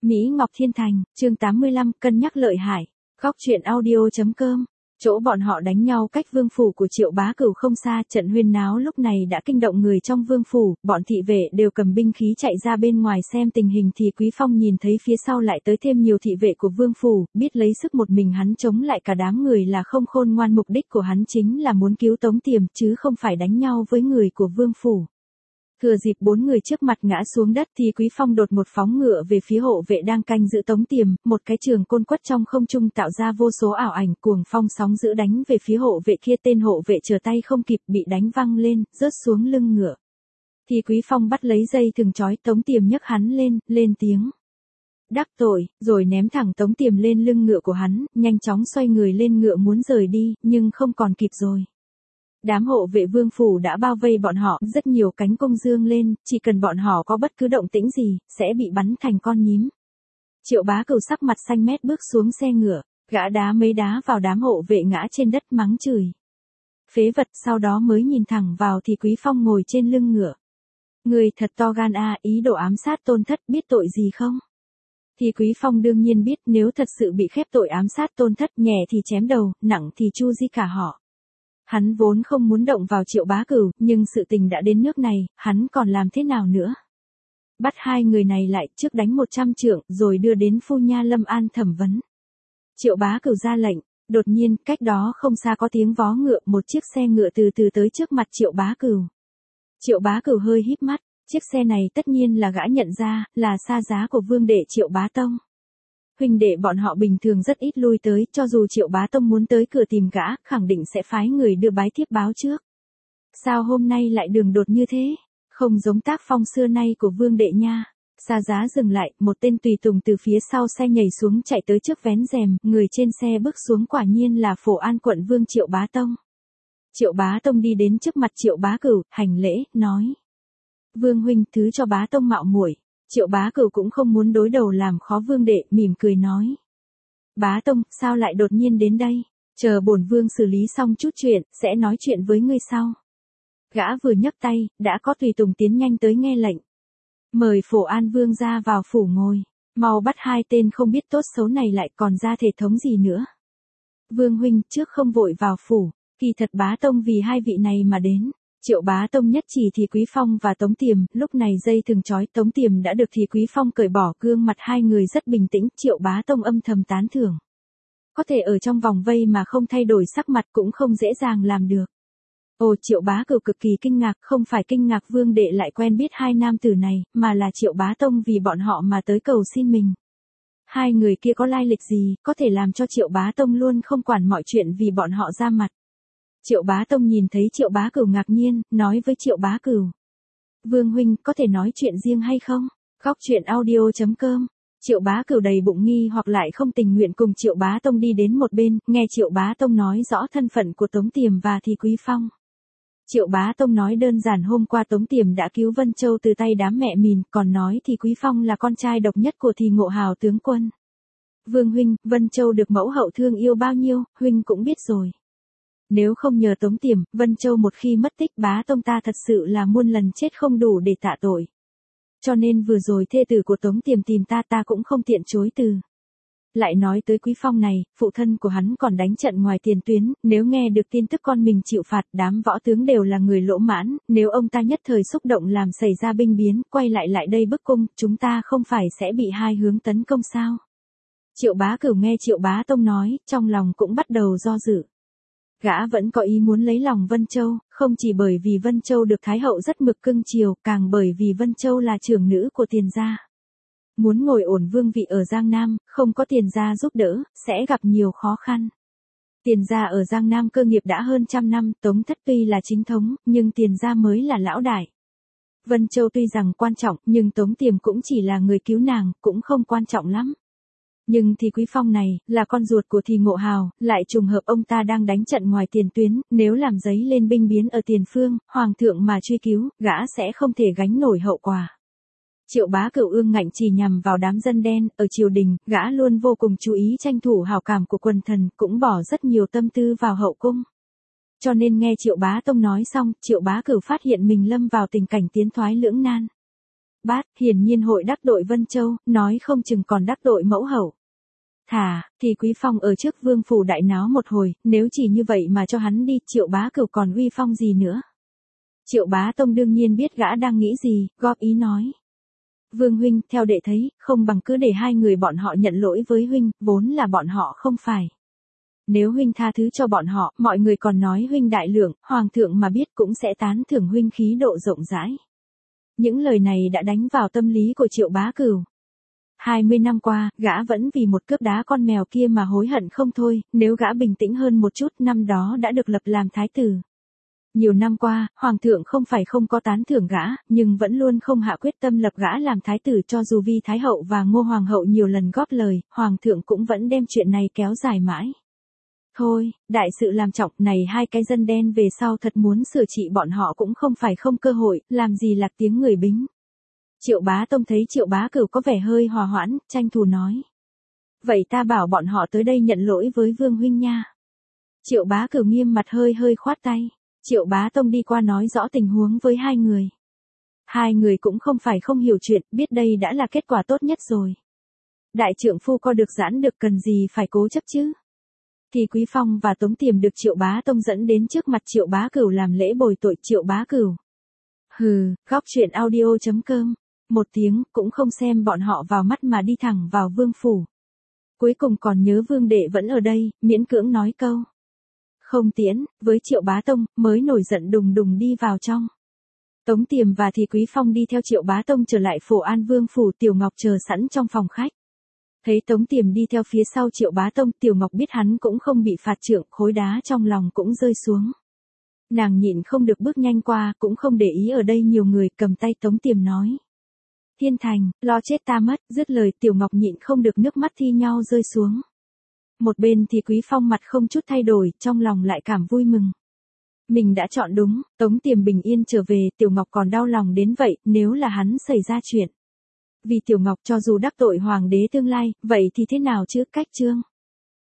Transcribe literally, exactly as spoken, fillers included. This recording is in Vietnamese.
Mỹ Ngọc Thiên Thành, chương tám mươi lăm, cân nhắc lợi hại. Góc truyện audio.com. Chỗ bọn họ đánh nhau cách vương phủ của Triệu Bá Cửu không xa, trận huyên náo lúc này đã kinh động người trong vương phủ, bọn thị vệ đều cầm binh khí chạy ra bên ngoài xem tình hình thì Quý Phong nhìn thấy phía sau lại tới thêm nhiều thị vệ của vương phủ, biết lấy sức một mình hắn chống lại cả đám người là không khôn ngoan, mục đích của hắn chính là muốn cứu Tống Tiềm chứ không phải đánh nhau với người của vương phủ. Thừa dịp bốn người trước mặt ngã xuống đất thì Quý Phong đột một phóng ngựa về phía hộ vệ đang canh giữ Tống Tiềm, một cái trường côn quất trong không trung tạo ra vô số ảo ảnh, cuồng phong sóng dữ đánh về phía hộ vệ kia, tên hộ vệ trở tay không kịp bị đánh văng lên, rớt xuống lưng ngựa. Thì Quý Phong bắt lấy dây thừng trói Tống Tiềm, nhấc hắn lên, lên tiếng đắc tội, rồi ném thẳng Tống Tiềm lên lưng ngựa của hắn, nhanh chóng xoay người lên ngựa muốn rời đi, nhưng không còn kịp rồi. Đám hộ vệ vương phủ đã bao vây bọn họ, rất nhiều cánh cung dương lên, chỉ cần bọn họ có bất cứ động tĩnh gì, sẽ bị bắn thành con nhím. Triệu Bá Cửu sắc mặt xanh mét bước xuống xe ngựa, gã đá mấy đá vào đám hộ vệ ngã trên đất mắng chửi phế vật, sau đó mới nhìn thẳng vào thì Quý Phong ngồi trên lưng ngựa. Người thật to gan a, ý đồ ám sát Tôn Thất, biết tội gì không? Thì Quý Phong đương nhiên biết, nếu thật sự bị khép tội ám sát Tôn Thất, nhẹ thì chém đầu, nặng thì chu di cả họ. Hắn vốn không muốn động vào Triệu Bá Cửu, nhưng sự tình đã đến nước này, hắn còn làm thế nào nữa? Bắt hai người này lại, trước đánh một trăm trượng, rồi đưa đến Phu Nha Lâm An thẩm vấn. Triệu Bá Cửu ra lệnh, đột nhiên, cách đó không xa có tiếng vó ngựa, một chiếc xe ngựa từ từ tới trước mặt Triệu Bá Cửu. Triệu Bá Cửu hơi híp mắt, chiếc xe này tất nhiên là gã nhận ra, là xa giá của vương đệ Triệu Bá Tông. Huynh đệ bọn họ bình thường rất ít lui tới, cho dù Triệu Bá Tông muốn tới cửa tìm gã, khẳng định sẽ phái người đưa bái thiếp báo trước. Sao hôm nay lại đường đột như thế? Không giống tác phong xưa nay của vương đệ nha. Xa giá dừng lại, một tên tùy tùng từ phía sau xe nhảy xuống chạy tới trước vén rèm, người trên xe bước xuống quả nhiên là Phổ An quận vương Triệu Bá Tông. Triệu Bá Tông đi đến trước mặt Triệu Bá Cửu, hành lễ, nói: Vương huynh, thứ cho Bá Tông mạo muội. Triệu Bá Cửu cũng không muốn đối đầu làm khó vương đệ, mỉm cười nói: Bá Tông, sao lại đột nhiên đến đây? Chờ bổn vương xử lý xong chút chuyện, sẽ nói chuyện với ngươi sau. Gã vừa nhấc tay, đã có tùy tùng tiến nhanh tới nghe lệnh. Mời Phổ An vương ra vào phủ ngồi, mau bắt hai tên không biết tốt xấu này lại, còn ra thể thống gì nữa. Vương huynh, trước không vội vào phủ, kỳ thật Bá Tông vì hai vị này mà đến. Triệu Bá Tông nhất chỉ thì Quý Phong và Tống Tiềm, lúc này dây thừng trói Tống Tiềm đã được thì Quý Phong cởi bỏ, gương mặt hai người rất bình tĩnh, Triệu Bá Tông âm thầm tán thưởng. Có thể ở trong vòng vây mà không thay đổi sắc mặt cũng không dễ dàng làm được. Ồ, Triệu Bá Cửu cực kỳ kinh ngạc, không phải kinh ngạc vương đệ lại quen biết hai nam tử này, mà là Triệu Bá Tông vì bọn họ mà tới cầu xin mình. Hai người kia có lai lịch gì, có thể làm cho Triệu Bá Tông luôn không quản mọi chuyện vì bọn họ ra mặt. Triệu Bá Tông nhìn thấy Triệu Bá Cửu ngạc nhiên, nói với Triệu Bá Cửu: Vương huynh, có thể nói chuyện riêng hay không? Góc truyện audio.com. Triệu Bá Cửu đầy bụng nghi hoặc lại không tình nguyện cùng Triệu Bá Tông đi đến một bên, nghe Triệu Bá Tông nói rõ thân phận của Tống Tiềm và thì Quý Phong. Triệu Bá Tông nói đơn giản hôm qua Tống Tiềm đã cứu Vân Châu từ tay đám mẹ mìn, còn nói thì Quý Phong là con trai độc nhất của thì Ngộ Hào tướng quân. Vương huynh, Vân Châu được mẫu hậu thương yêu bao nhiêu, huynh cũng biết rồi. Nếu không nhờ Tống Tiềm, Vân Châu một khi mất tích, Bá Tông ta thật sự là muôn lần chết không đủ để tạ tội. Cho nên vừa rồi thê tử của Tống Tiềm tìm ta ta cũng không tiện chối từ. Lại nói tới Quý Phong này, phụ thân của hắn còn đánh trận ngoài tiền tuyến, nếu nghe được tin tức con mình chịu phạt, đám võ tướng đều là người lỗ mãn, nếu ông ta nhất thời xúc động làm xảy ra binh biến, quay lại lại đây bức cung, chúng ta không phải sẽ bị hai hướng tấn công sao? Triệu Bá Cửu nghe Triệu Bá Tông nói, trong lòng cũng bắt đầu do dự. Gã vẫn có ý muốn lấy lòng Vân Châu, không chỉ bởi vì Vân Châu được Thái hậu rất mực cưng chiều, càng bởi vì Vân Châu là trưởng nữ của Tiền gia. Muốn ngồi ổn vương vị ở Giang Nam, không có Tiền gia giúp đỡ, sẽ gặp nhiều khó khăn. Tiền gia ở Giang Nam cơ nghiệp đã hơn trăm năm, Tống Thất tuy là chính thống, nhưng Tiền gia mới là lão đại. Vân Châu tuy rằng quan trọng, nhưng Tống Tiềm cũng chỉ là người cứu nàng, cũng không quan trọng lắm. Nhưng thì Quý Phong này, là con ruột của thì Ngộ Hào, lại trùng hợp ông ta đang đánh trận ngoài tiền tuyến, nếu làm giấy lên binh biến ở tiền phương, hoàng thượng mà truy cứu, gã sẽ không thể gánh nổi hậu quả. Triệu Bá Cửu ương ngạnh chỉ nhằm vào đám dân đen, ở triều đình, gã luôn vô cùng chú ý tranh thủ hảo cảm của quần thần, cũng bỏ rất nhiều tâm tư vào hậu cung. Cho nên nghe Triệu Bá Tông nói xong, Triệu Bá Cửu phát hiện mình lâm vào tình cảnh tiến thoái lưỡng nan. bát, hiển nhiên hội đắc tội Vân Châu, nói không chừng còn đắc tội mẫu hậu. Thả, thì Quý Phong ở trước vương phủ đại náo một hồi, nếu chỉ như vậy mà cho hắn đi, Triệu Bá Cửu còn uy phong gì nữa. Triệu Bá Tông đương nhiên biết gã đang nghĩ gì, góp ý nói. Vương huynh, theo đệ thấy, không bằng cứ để hai người bọn họ nhận lỗi với huynh, vốn là bọn họ không phải. Nếu huynh tha thứ cho bọn họ, mọi người còn nói huynh đại lượng, hoàng thượng mà biết cũng sẽ tán thưởng huynh khí độ rộng rãi. Những lời này đã đánh vào tâm lý của Triệu Bá Cửu. hai mươi năm qua, gã vẫn vì một cướp đá con mèo kia mà hối hận không thôi, nếu gã bình tĩnh hơn một chút năm đó đã được lập làm thái tử. Nhiều năm qua, Hoàng thượng không phải không có tán thưởng gã, nhưng vẫn luôn không hạ quyết tâm lập gã làm thái tử cho dù Vi Thái Hậu và Ngô Hoàng hậu nhiều lần góp lời, Hoàng thượng cũng vẫn đem chuyện này kéo dài mãi. Thôi, đại sự làm trọng này hai cái dân đen về sau thật muốn sửa trị bọn họ cũng không phải không cơ hội, làm gì lạc tiếng người Bính. Triệu Bá Tông thấy Triệu Bá Cửu có vẻ hơi hòa hoãn, tranh thủ nói. Vậy ta bảo bọn họ tới đây nhận lỗi với Vương huynh nha. Triệu Bá Cửu nghiêm mặt hơi hơi khoát tay. Triệu Bá Tông đi qua nói rõ tình huống với hai người. Hai người cũng không phải không hiểu chuyện, biết đây đã là kết quả tốt nhất rồi. Đại trượng phu co được giãn được cần gì phải cố chấp chứ. Thì Quý Phong và Tống Tiềm được Triệu Bá Tông dẫn đến trước mặt Triệu Bá Cửu làm lễ bồi tội Triệu Bá Cửu. Hừ, góc truyện audio chấm com. Một tiếng cũng không xem bọn họ vào mắt mà đi thẳng vào vương phủ. Cuối cùng còn nhớ vương đệ vẫn ở đây, miễn cưỡng nói câu. Không tiễn, với Triệu Bá Tông, mới nổi giận đùng đùng đi vào trong. Tống Tiềm và Thì Quý Phong đi theo Triệu Bá Tông trở lại Phổ An Vương phủ, Tiểu Ngọc chờ sẵn trong phòng khách. Thấy Tống Tiềm đi theo phía sau Triệu Bá Tông, Tiểu Ngọc biết hắn cũng không bị phạt trượng, khối đá trong lòng cũng rơi xuống. Nàng nhịn không được bước nhanh qua, cũng không để ý ở đây nhiều người, cầm tay Tống Tiềm nói. Thiên Thành, lo chết ta mất, dứt lời Tiểu Ngọc nhịn không được nước mắt thi nhau rơi xuống. Một bên thì Quý Phong mặt không chút thay đổi, trong lòng lại cảm vui mừng. Mình đã chọn đúng, Tống Tiềm bình yên trở về, Tiểu Ngọc còn đau lòng đến vậy, nếu là hắn xảy ra chuyện. Vì Tiểu Ngọc cho dù đắc tội hoàng đế tương lai, vậy thì thế nào chứ, cách chương.